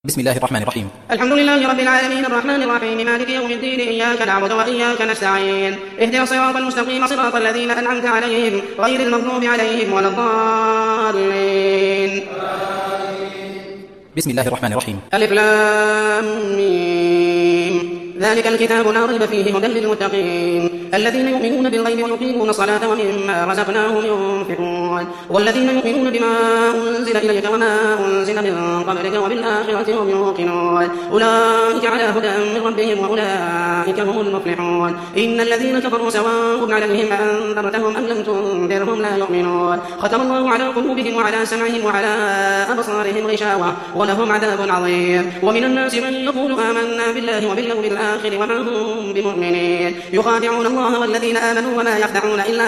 بسم الله الرحمن الرحيم. الحمد لله رب العالمين الرحمن الرحيم مالك يوم الدين إياك نعبد وإياك نستعين اهدنا الصراط المستقيم صراط الذين أنعمت عليهم غير المغضوب عليهم ولا الضالين. بسم الله الرحمن الرحيم. ألف لام ميم ذلك الكتاب لا ريب فيه هدى للمتقين الذين يؤمنون بالغيب ويقيمون الصلاة ومما رزقناهم ينفقون والذين يؤمنون بما أنزل إليك وما أنزل من قبلك وبالآخرة هم يوقنون أولئك على هدى من ربهم وأولئك هم المفلحون. إن الذين كفروا سواء عليهم أنذرتهم أم لم تنذرهم لا يؤمنون ختم الله على قلوبهم وعلى سمعهم وعلى أبصارهم غشاوة ولهم عذاب عظيم. ومن الناس من يقول آمنا بالله وباليوم الآخر وما هم بمؤمنين يخادعون الله والذين آمنوا وما يخدعون إلا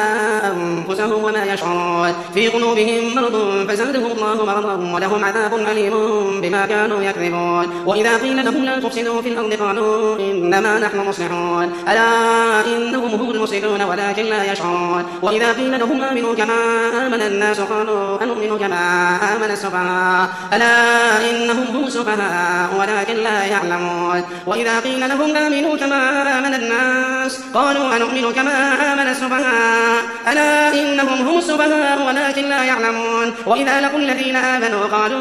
أنفسهم وما يشعرون في قلوبهم مرض فزادهم الله مرضا ولهم عذاب أليم بما كانوا يكذبون. وإذا قيل لهم لا تفسدوا في الأرض قالوا إنما نحن مصلحون ألا إنهم هم المفسدون ولكن لا يشعرون. وإذا قيل لهم آمنوا كما آمن الناس قالوا أنؤمن كما آمن السفهاء ألا إنهم هم السفهاء ولكن لا يعلمون. وإذا قيل لهم آمنوا كما آمن الناس قالوا أنؤمن كما آمن السفهاء ألا إنهم هم السفهاء ولكن لا يعلمون. وإذا لقوا الذين آمنوا قالوا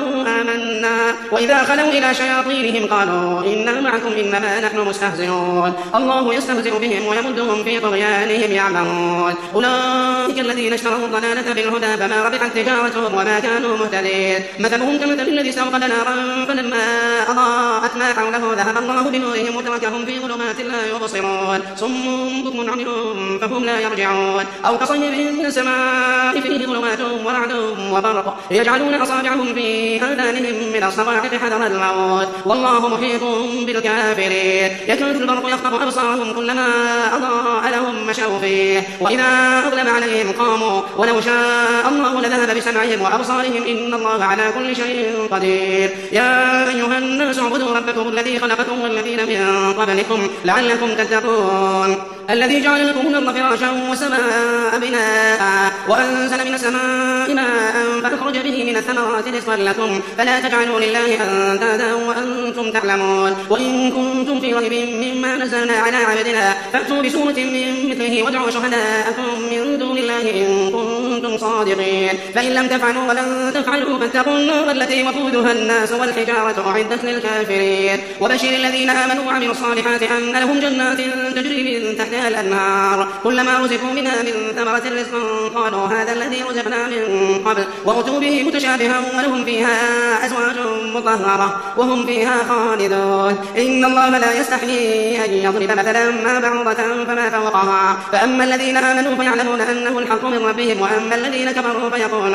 آمنا وإذا خلوا إلى شياطينهم قالوا إنا معكم إنما نحن مستهزئون الله يستهزئ بهم ويمدهم في طغيانهم يعمهون. أولئك الذين اشتروا الضلالة بالهدى فما ربحت تجارتهم وما كانوا مهتدين مثلهم كمثل الذي استوقد نارا فلما أضاءت ما حوله ذهب الله بنورهم وتركهم في ظلمات لا يبصرون صم بكم عمي فهم لا يرجعون. أو كصيب من السماء فيه ظلمات ورعد وبرق يجعلون أصابعهم في آذانهم من الصواعق حذر الموت والله محيط بالكافرين يكاد البرق يخطف أبصارهم كلما أضاء لهم مشوا فيه وإذا أظلم عليهم قاموا ولو شاء الله لذهب بسمعهم وأبصارهم إن الله على كل شيء قدير. يا أيها الناس اعبدوا ربكم الذي خلقكم والذين من قبلكم لعلكم تتقون الذي جعل لكم الأرض فراشا والسماء بناء وأنزل من السماء ماء فأخرج به من الثمرات رزقا لكم فلا تجعلوا لله أندادا وأنتم تعلمون. وإن كنتم في ريب مما نزلنا على عبدنا فأتوا بسورة من مثله وادعوا شهداءكم من دون الله إن كنتم صادقين فإن لم تفعلوا ولن تفعلوا فاتقوا النار التي وقودها الناس والحجارة أعدت للكافرين. وبشر الذين آمنوا وعملوا الصالحات أن لهم جنات تجري من تحتها الأنهار كلما رزقوا منها من ثمرة رزقا قالوا هذا الذي رزقنا من قبل وأتوا به متشابها ولهم فيها أزواج مطهرة وهم فيها خالدون. إن الله لا يستحيي أن يضرب مثلا ما بعوضة فما فوقها فأما الذين آمنوا فيعلمون أنه الحق من ربهم وأما الذين كفروا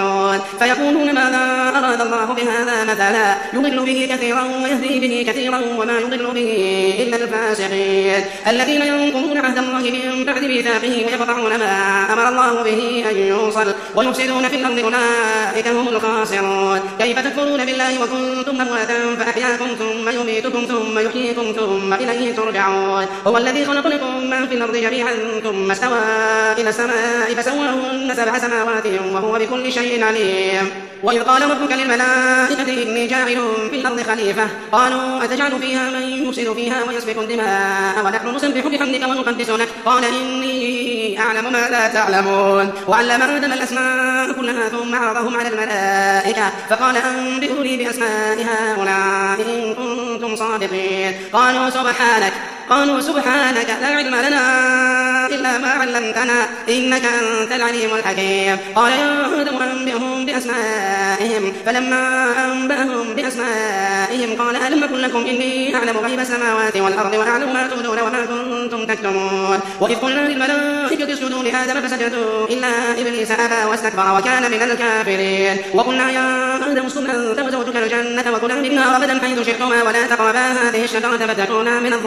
فيقولون ماذا أراد الله بهذا مثلا يضل به كثيرا ويهدي به كثيرا وما يضل به إلا الفاسقين الذين ينقضون عهد الله من بعد ميثاقه ويقطعون ما أمر الله به أن يوصل ويفسدون في الأرض أولئك هم الخاسرون. كيف تكفرون بالله وكنتم أمواتا فأحياكم ثم يميتكم ثم يحييكم ثم إليه ترجعون. هو الذي خلق لكم ما في الأرض جميعا ثم استوى إلى السماء فسواهن 7 سماوات وهو بكل شيء عليم. وإذ قال ربك للملائكة إني جاعل في الأرض خليفة قالوا أتجعل فيها من يفسد فيها ويسفك الدماء ونحن نسبح بحمدك ونقدس لك قال إني أعلم ما لا تعلمون. وعلم آدم الأسماء كلها ثم عرضهم على الملائكة فقال أنبئوني بأسماء هؤلاء إن كنتم صادقين قالوا سبحانك لا علم لنا إلا ما علمتنا إنك أنت العليم الحكيم. قال يا آدم أنبئهم بأسمائهم فلما أنبأهم بأسمائهم قال ألم أقل لكم إني أعلم غيب السماوات والأرض وأعلم ما تبدون وما كنتم تكتمون. وإذ قلنا للملائكة اسجدوا لآدم فسجدوا إلا إبليس أبى واستكبر وكان من الكافرين. وقلنا يا آدم اسكن أنت وزوجك الجنة وكلا منها رغدا حيث شئتما ولا تقربا هذه الشجرة فتكونا من الظالمين.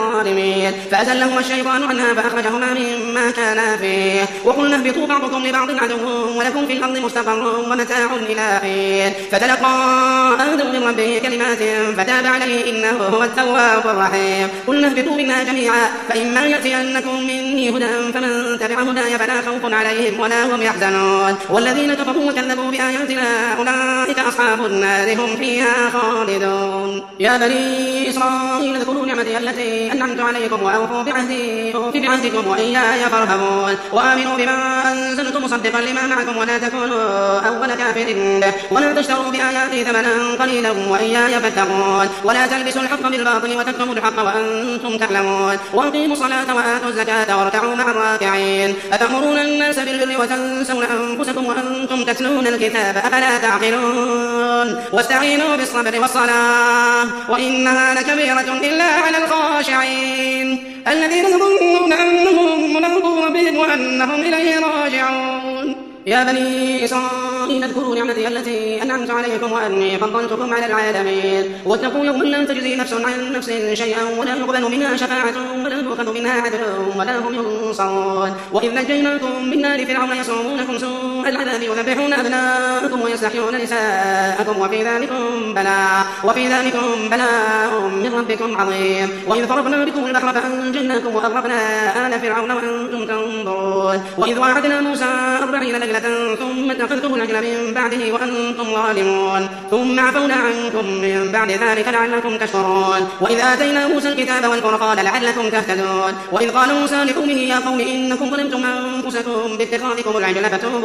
الغاوين فأزلهما الشيطان عنها فأخرجهما مما كانا فيه وقلنا اهبطوا بعضكم لبعض عدو ولكم في الأرض مستقر ومتاع إلى حين فتلقى آدم من ربه كلمات فتاب عليه إنه هو التواب الرحيم قلنا اهبطوا منها جميعا فإما يأتينكم مني هدى فمن تبع هداي فلا خوف عليهم ولا هم يحزنون والذين كفروا وكذبوا بآياتنا أولئك أصحاب النار هم فيها خالدون يا بني إسرائيل اذكروا نعمتي التي أنعمت عليكم وأوفوا بعهدي أوف بعهدكم وإياي فارهبون وآمنوا بما أنزلت مصدقا لما معكم ولا تكونوا أول كافر به ولا تشتروا بآياتي ثمنا قليلا وإياي فاتقون ولا تلبسوا الحق بالباطل وتكتموا الحق وأنتم تعلمون وأقيموا الصلاة وآتوا الزكاة واركعوا مع الراكعين أتأمرون الناس بالبر وتنسون أنفسكم وأنتم تتلون الكتاب أفلا تعقلون واستعينوا بالصبر والصلاة وإنها لكبيرة إلا على الخاشعين الذين يظنون أنهم ملاقو ربهم وأنهم إليه راجعون يا بني إسرائيل اذكروا نعمتي التي أنعمت عليكم وأني فضلتكم على العالمين واتقوا يوما لا تجزي نفس عن نفس شيئا ولا يقبل منها شفاعة ولا يؤخذ منها عدل ولا هم ينصرون وإذ نجيناكم من نار فرعون يصومونكم سوء العذاب يذبحون أبناءكم ويستحيون نساءكم وفي ذلكم بلاء من ربكم عظيم وإذ فرقنا بكم البحر فأنجيناكم وأغرقنا آل فرعون وأنتم تنظرون وإذ وعدنا موسى 40 ليلة ثم اتخذتم العجل من بعده وأنتم ظالمون ثم عفونا عنكم من بعد ذلك لعلكم تشكرون وإذ آتينا موسى الكتاب والفرقان لعلكم تهتدون وإذ قال موسى لقومه يا قوم إنكم ظلمتم أنفسكم باتخاذكم العجل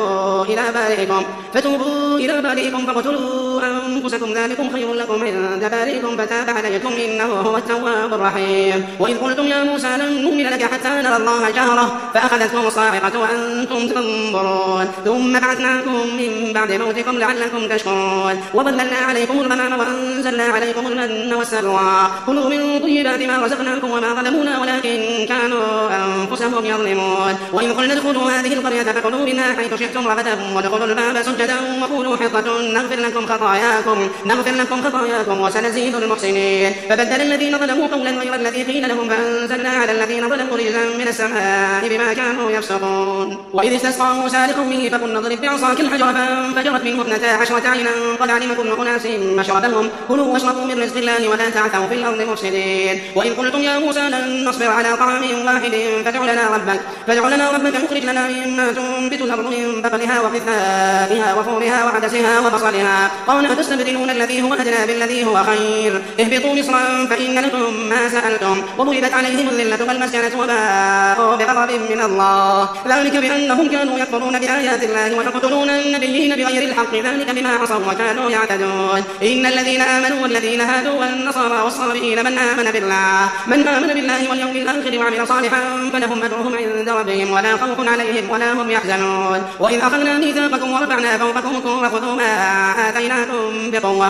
فتوبوا إلى بارئكم فاقتلوا أنفسكم ذلكم خير لكم عند بارئكم فتاب عليكم إنه هو التواب الرحيم وإذ قلتم يا موسى لن نؤمن لك حتى نرى الله جهرة فأخذتكم الصاعقة وأنتم تنظرون ثم بعثناكم من بعد موتكم لعلكم تشكرون وظللنا عليكم الغمام وأنزلنا عليكم المن والسلوى كلوا من طيبات ما رزقناكم وما ظلمونا ولكن كانوا أنفسهم يظلمون وإذ قلنا ادخلوا هذه القرية فكلوا منها حيث شئتم رغدا وادخلوا الباب سجدا وقولوا حطة نغفر لكم خطاياكم وسنزيد المحسنين فبدل الذين ظلموا قولا غير الذي قيل لهم فأنزلنا على الذين ظلموا رجزا من السماء بما كانوا يفسقون وإذ استسقى موسى لقومه فقلنا اضرب بعصاك الحجر فانفجرت منه 12 عينا قد علم كل أناس مشربهم كلوا واشربوا من رزق الله ولا تعثوا في الأرض مفسدين وإذ قلتم يا موسى لن نصبر على طعام واحد فادع لنا ربك يخرج لنا مما تنبت الأرض من بقلها وقثائها وفورها وعدسها وبصلها قال أتستبدلون الذي هو أدنى بالذي هو خير اهبطوا مصرا فإن لكم ما سألتم وضربت عليهم الذلة والمسكنة وباءوا بغضب من الله ذلك بأنهم كانوا يكفرون بآيات الله ويقتلون النبيين بغير الحق ذلك بما عصوا وكانوا يعتدون إن الذين آمنوا والذين هادوا والنصارى والصابئين من آمن بالله واليوم الآخر وعمل صالحا فلهم أجرهم عند ربهم ولا خوف عليهم ولا هم يحزنون وإذ أخذنا ميثاقكم ورفعنا فوقكم الطور خذوا ما آتيناكم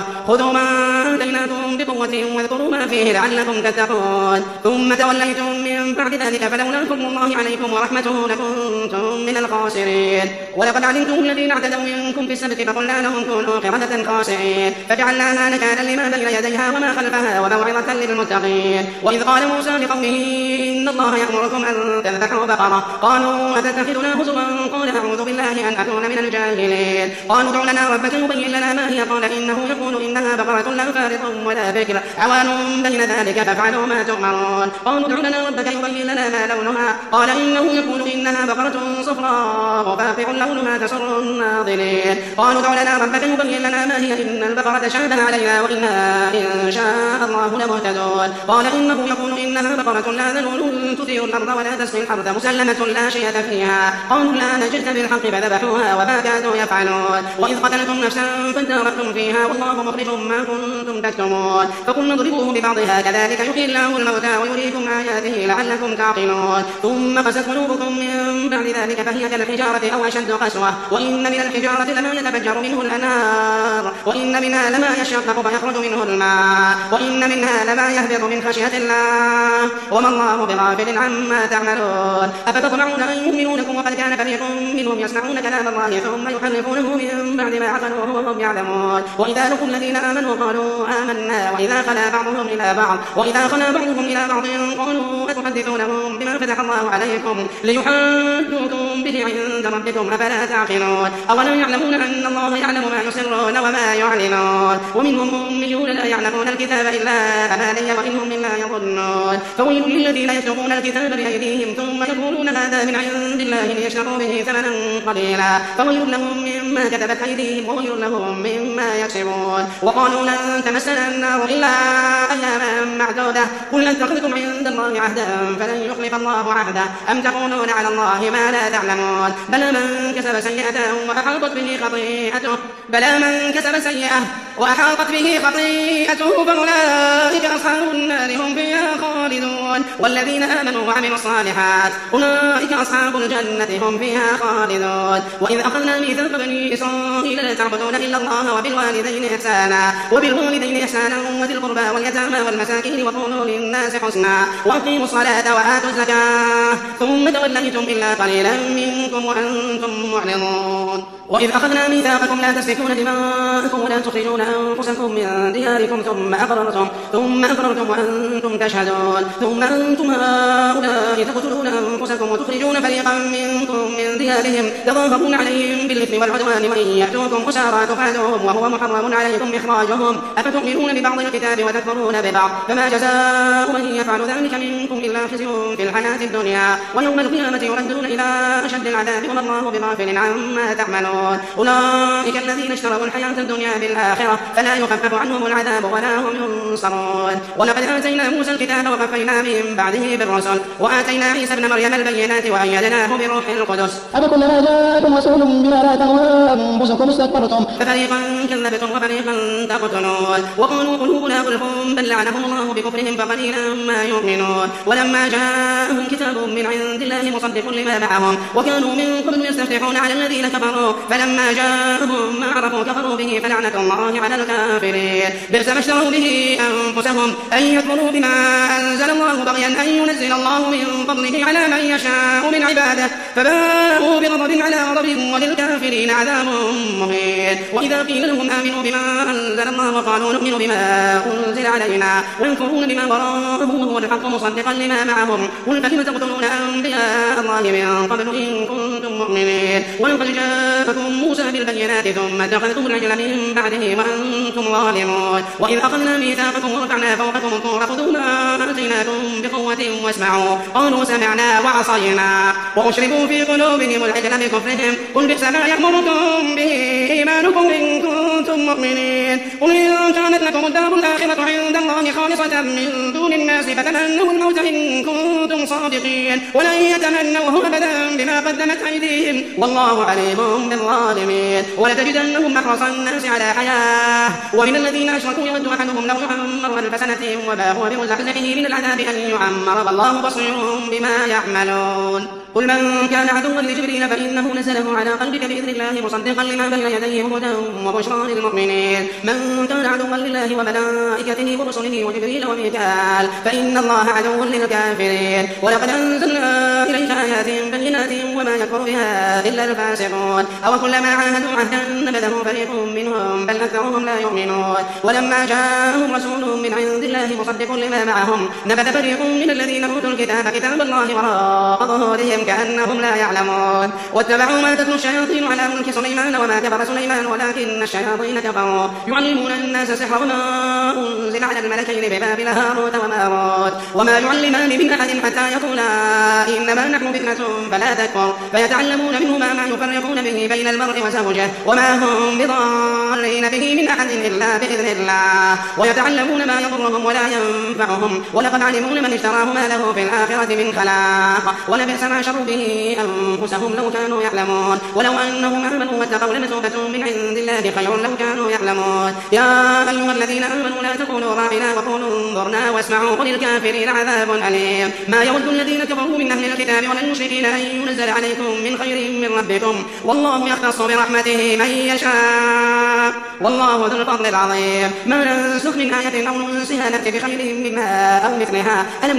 بقوة واذكروا ما فيه لعلكم تتقون ثم توليتم من بعد ذلك فلولا فضل الله عليكم ورحمته لكنتم من الخاسرين ولقد علمتم الذين اعتدوا منكم في السبت فقلنا لهم كونوا قردة خاسئين فجعلناها نكالا لما بين يديها وما خلفها وموعظة للمتقين وإذ قال موسى لقومه إن الله يأمركم أن تذبحوا بقرة قالوا أتتخذنا هزوا قال أعوذ بالله أن أكون من الجاهلين قالوا ادع لنا ربك يبين لنا ما هي قال إنه يقول إنها بقرة لا فارض ولا بكر عوان بين ذلك فافعلوا ما تؤمرون قالوا ادع لنا ربك يبين لنا ما لونها قال إنه يقول إنها بقرة صفراء فاقع لونها تسر الناظرين قالوا ادع لنا ربك يبين لنا ما هي إن البقرة شابه علينا وإنا إن شاء الله لمهتدون قال إنه يقول إنها بقرة لا ذلول تثير الأرض ولا تسقي الحرث مسلمة لا شية فيها قالوا لا جئت بالحق فذبحوها وما كانوا يفعلون وإذ قتلتم نفسا فادارأتم فيها والله مخرج ما كنتم تكتمون فقلنا اضربوه ببعضها كذلك يحيي الله الموتى ويريكم آياته لعلكم تعقلون ثم قست قلوبكم من بعد ذلك فهي كالحجارة أو أشد قسوة وإن من الحجارة لما يتفجر منه الأنهار وإن منها لما يشقق فيخرج منه الماء وإن منها لما يهبط من خشية الله وما الله بغافل عما تعملون أفتطمعون أن يؤمنوا لكم وقد كان فريق منهم يسمعون كلام الله ثم يحرفونه من بعد ما عقلوه وهم يعلمون يعلمون. وإذا لقوا الذين آمنوا قالوا آمنا وإذا خلا بعضهم إلى بعض قالوا أتحدثونهم بما فتح الله عليكم ليحاجوكم به عند ربكم أفلا تعقلون. أولا يعلمون أن الله يعلم ما يسرون وما يعلنون. ومنهم أميون لا يعلمون الكتاب إلا أماني وإنهم إلا يظنون. فويل للذين يكتبون الكتاب بأيديهم ثم يقولون هذا من عند الله ليشتروا به ثمنا قليلا فويل لهم مما كتبت أيديهم وويل لهم مما يكسبون. وقالوا لن تمسنا النار إلا أياما معدودة قل اتخذتم عند الله عهدا فلن يخلف الله عهده أم تقولون على الله ما لا تعلمون. بلى من كسب سيئة وأحاطت به خطيئته فأولئك أصحاب النار هم فيها خالدون. والذين آمنوا وعملوا الصالحات أولئك أصحاب الجنة هم فيها خالدون. وإذ أخذنا ميثاق بني إسرائيل لا تعبدون إلا الله وبالوالدين إحسانا وذي القربى واليتامى والمساكين وقولوا للناس حسنا وأقيموا الصلاة وآتوا الزكاة ثم توليتم إلا قليلا منكم وأنتم معرضون. وإذ أخذنا ميثاقكم لا تسفكون دماءكم ولا تخرجون أنفسكم من دياركم ثم أقررتم وأنتم تشهدون. ثم أنتم هؤلاء تقتلون أنفسكم وتخرجون فريقا منكم من ديارهم تظاهرون عليهم بالإثم والعدوان وإن يأتوكم أسارى تفادوهم وهو محرم عليكم إخراجهم أفتؤمنون ببعض الكتاب وتكفرون ببعض فما جزاء من يفعل ذلك منكم إلا خزي في الحياة الدنيا ويوم القيامة يردون إلى أشد العذاب وما الله بغافل عما تعملون. أولئك الذين اشتروا الحياة الدنيا بالآخرة فلا يخفف عنهم العذاب ولا هم ينصرون. ولقد آتينا موسى الكتاب وقفينا من بعده بالرسل وآتينا عيسى ابن مريم البينات وأيدناه بروح القدس أفكلما جاءكم رسول بما لا تهوى أنفسكم استكبرتم ففريقا كذبتم وفريقا تقتلون. وقالوا قلوبنا غلف بل لعنهم الله بكفرهم فقليلا ما يؤمنون. ولما جاءهم كتاب من عند الله مصدق لما معهم وكانوا من قبل يستفتحون على الذين كفروا فلما جاءهم ما عرفوا كفروا به فلعنة الله على الكافرين. بئس ما اشتروا به أنفسهم أن يكفروا بما أنزل الله بغيا أن ينزل الله من فضله على من يشاء من عباده فباءوا بغضب على غضب وللكافرين عذاب مهين. وإذا قيل لهم آمنوا بما أنزل الله قالوا نؤمن بما أنزل علينا ويكفرون بما وراءه وهو الحق مصدقا لما معهم قل فلم تقتلون أنبياء الله من قبل إن كنتم مؤمنين. ولقد جاءكم موسى بالبينات ثم اتخذتم العجل من بعده وأنتم ظالمون. وإذ أخذنا ميثاقكم ورفعنا فوقكم الطور خذوا ما آتيناكم بقوة واسمعوا قالوا سمعنا وعصينا وأشربوا في قلوبهم العجل بكفرهم قل بئس ما يأمركم به إيمانكم إن كنتم مؤمنين. قل إن كانت لكم الدار الآخرة عند الله خالصة من دون الناس فتمنوا الموت إن كنتم صادقين ولن يتمنوه أبدا بما قدمت أيديهم والله عليم بالظالمين. ولتجدنهم أحرص الناس على حياة ومن الذين أشركوا يود أحدهم لو يعمر 1000 سنة وما هو بمزحزحه من العذاب أن يعمر والله بصير بما يعملون. قل من كان عدوا لجبريل فإنه نزله على قلبك بإذن الله مصدقا لما بين يديه هدى وبشرى للمؤمنين. من كان عدوا لله وملائكته ورسله وجبريل وميكال فإن الله عدو للكافرين. ولقد أنزلنا إليك آيات بينات وما يكفر بها إلا الفاسقون. أو كلما عاهدوا عهدا نبذه فريق منهم بل أكثرهم لا يؤمنون. ولما جاءهم رسول من عند الله مصدق لما معهم نبذ فريق من الذين أوتوا الكتاب كتاب الله وراء ظهورهم كأنهم لا يعلمون. واتبعوا ما تتلو الشياطين على ملك سليمان وما كفر سليمان ولكن الشياطين كفروا يعلمون الناس السحر وما أنزل على الملكين ببابل هاروت وماروت وما يعلمان من أحد حتى يقولا إنما نحن فتنة فلا تكفر فيتعلمون منهما ما يفرقون به بين المرء وزوجه وما هم بضارين به من أحد إلا بإذن الله ويتعلمون ما يضرهم ولا ينفعهم ولقد علموا لمن اشتراه ما له في الآخرة من خلاق ولبئس ما شروا به أنفسهم لو كانوا يعلمون. ولو أنهم آمنوا واتقوا لمثوبة من عند الله خير لو كانوا يعلمون. يا أيها الذين آمنوا لا تقولوا راعنا وقولوا انظرنا واسمعوا وللكافرين عذاب أليم. ما يود الذين كفروا من أهل الكتاب ولا المشركين أن ينزل عليكم من خير من ربكم والله يختص برحمته من يشاء والله ذو الفضل العظيم. ما ننسخ من آية أو ننسها نأتي بخير منها أو مثلها ألم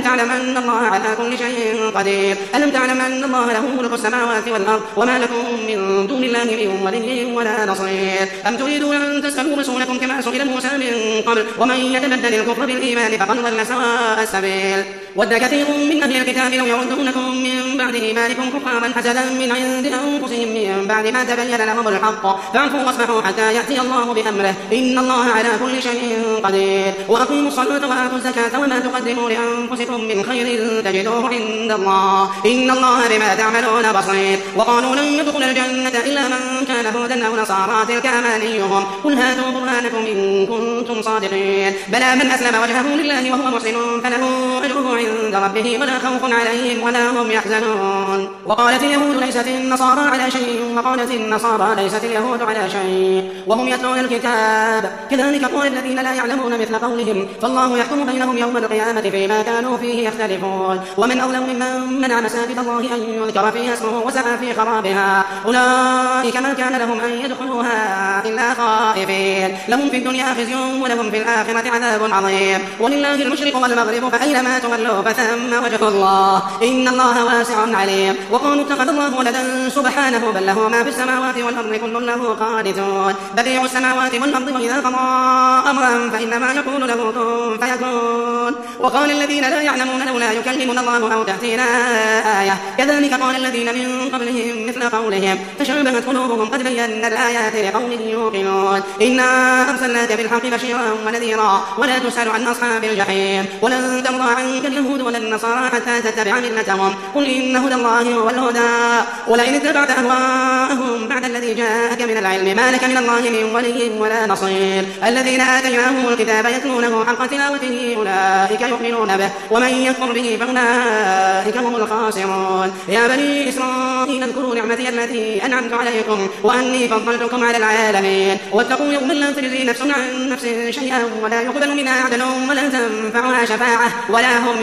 تعلم أن الله على كل شيء قدير ألم تعلم أن الله له ملك السماوات والأرض وما لكم من دون الله من ولي ولا نصير أم تريدون أن تسألوا رسولكم كما سئل موسى من قبل ومن يتبدل الكفر بالإيمان فقد ضل سواء السبيل ود كثير من أهل الكتاب لو يردونكم من بعد إيمانكم كفارا حسدا من عند أنفسهم من بعد ما تبين لهم الحق فاعفوا واصفحوا حتى يأتي الله بأمره إن الله على كل شيء قدير وأقيموا الصلاة وآتوا الزكاة وما تقدموا لأنفسكم من خير تجدوه عند الله إن الله بما تعملون بصير وقالوا لن يدخل الجنة إلا من كان هودا أو نصارى تلك أمانيهم قل هاتوا برهانكم إن كنتم صادقين بلى من أسلم وجهه لله وهو محسن فله أجره عند ربه ولا خوف عليهم ولا هم يحزنون وقالت اليهود ليست النصارى على شيء وقالت النصارى ليست اليهود على شيء وهم يتلون الكتاب كذلك قال الذين لا يعلمون مثل قولهم فالله يحكم بينهم يوم القيامة فيما كانوا فيه يختلفون ومن أظلم ممن منع مساجد الله أن يذكر فيها اسمه وسعى في خرابها أولئك ما كان لهم أن يدخلوها إلا خائفين لهم في الدنيا خزي ولهم في الآخرة عذاب عظيم ولله المشرق والمغرب فأينما تولوا فثم وجه الله إن الله واسع عليم وقالوا اتخذ الله ولدا سبحانه بل له ما في السماوات والأرض كل له قانتون بديع السماوات والأرض وإذا قضى أمرا فإنما يقول له كن فيكون وقال الذين لا يعلمون لولا يكلمنا الله أو تأتينا آية كذلك قال الذين من قبلهم مثل قولهم تشابهت قلوبهم قد بينا الآيات لقوم يوقنون إنا أرسلناك بالحق بشيرا ونذيرا ولا تسأل عن أصحاب الجحيم ولن ترضى عنك اليهود ولا النصارى حتى تتبع ملتهم قل إن هدى الله هو الهدى ولئن اتبعت أهواءهم بعد الذي جاءك من العلم ما لك من الله من ولي ولا نصير الذين آتيناهم الكتاب يتلونه حق تلاوته أولئك يؤمنون به ومن يكفر به فأولئك هم الخاسرون يا بني إسرائيل اذكروا نعمتي التي أنعمت عليكم وأني فضلتكم على العالمين واتقوا يوما لا تجزي نفس عن نفس شيئا ولا يقبل منها عدل ولا تنفعها شفاعة ولا هم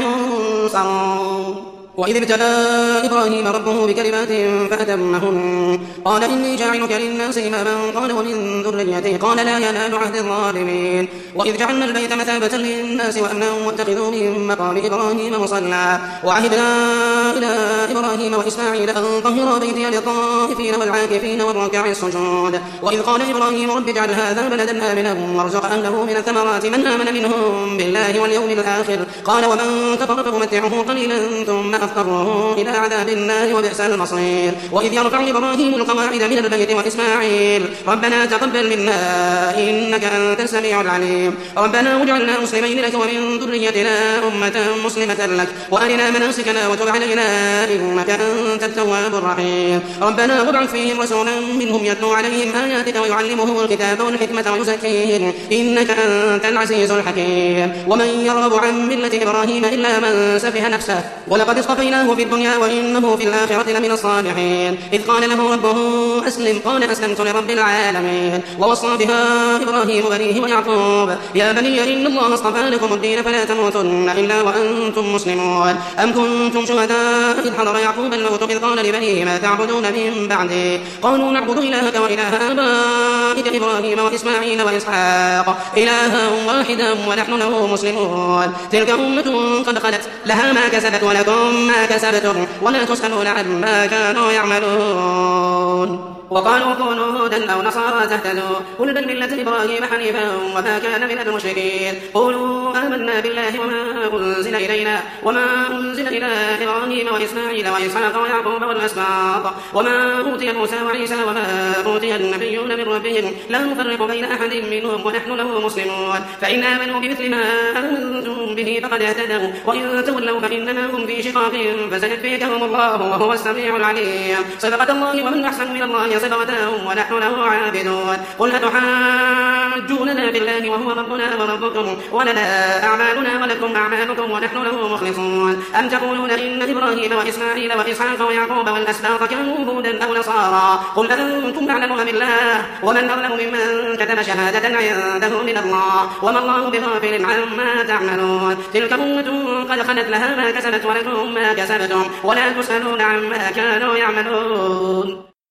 ينصرون وإذ ابتلى إبراهيم ربه بكلمات فأتمهن قال إني جاعلك للناس إماما قال ومن ذريتي قال لا ينال عهد الظالمين وإذ جعلنا البيت مثابة للناس وأمنا واتخذوا من مقام إبراهيم مصلى وعهدنا إلى إبراهيم وإسماعيل أن طهرا بيتي للطائفين والعاكفين والركع السجود وإذ قال إبراهيم رب اجعل هذا بلدا آمنا وارزق أهله من الثمرات من آمن منهم بالله واليوم الآخر قال ومن كفر فأمتعه قليلا ثم أضطره إلى عذاب النار وبئس المصير وإذ يرفع إبراهيم القواعد من البيت وإسماعيل ربنا تقبل منا إنك أنت السميع العليم ربنا واجعلنا مسلمين لك ومن ذريتنا أمة مسلمة لك وأرنا مناسكنا وتب علينا إنك أنت التواب الرحيم ربنا وابعث فيهم رسولا منهم يتلو عليهم آياتك ويعلمهم الكتاب والحكمة ويزكيهم إنك أنت العزيز الحكيم ومن يرغب عن ملة إبراهيم إلا من سفه نفسه ولقد اصطفيناه في الدنيا وإنه في الآخرة لمن الصالحين إذ قال له ربه أسلم قال أسلمت لرب العالمين ووصى بها إبراهيم بنيه ويعقوب يا بني إن الله اصطفى لكم الدين فلا تموتن إلا وأنتم مسلمون أم كنتم شهداء إذ حضر يعقوب الموت إذ قال لبنيه ما تعبدون من بعدي قالوا نعبد إلهك وإله آبائك إبراهيم وإسماعيل وإسحاق إلها واحدا ونحن له مسلمون تلك أمة قد خلت لها ما كسبت ولكم ما كسبتم ولا تسألون عما كانوا يعملون وقالوا كونوا هودا أو نصارى تهتدوا قل بل ملة إبراهيم حنيفا وما كان من المشركين قولوا آمنا بالله وما أنزل إلينا وما أنزل إلى إبراهيم وإسماعيل وإسحاق ويعقوب والأسباط وما أوتي موسى وعيسى وما أوتي النبيون من ربهم لا نفرق بين أحد منهم ونحن له مسلمون فإن آمنوا بمثل ما آمنتم به فقد اهتدوا وإن تولوا فإنما هم في شقاق فسيكفيكهم الله وهو السميع العليم صدقة الله ومن أحسن من الله صدقة ونحن له عابدون قل أتحاجوننا بالله وهو ربنا وربكم ولنا أعمالنا ولكم أعمالكم ونحن له مخلصون أم تقولون إن إبراهيم وإسماعيل وإسحاق ويعقوب والأسباط كانوا هودا أو نصارى قل أنتم أعلم أم الله ومن أظلم ممن كتم شهادة عنده من الله وما الله بغافل عما تعملون تلك أمة قد خلت لها ما كسبت ولكم ما كسبتم ولا تسألون عما كانوا يعملون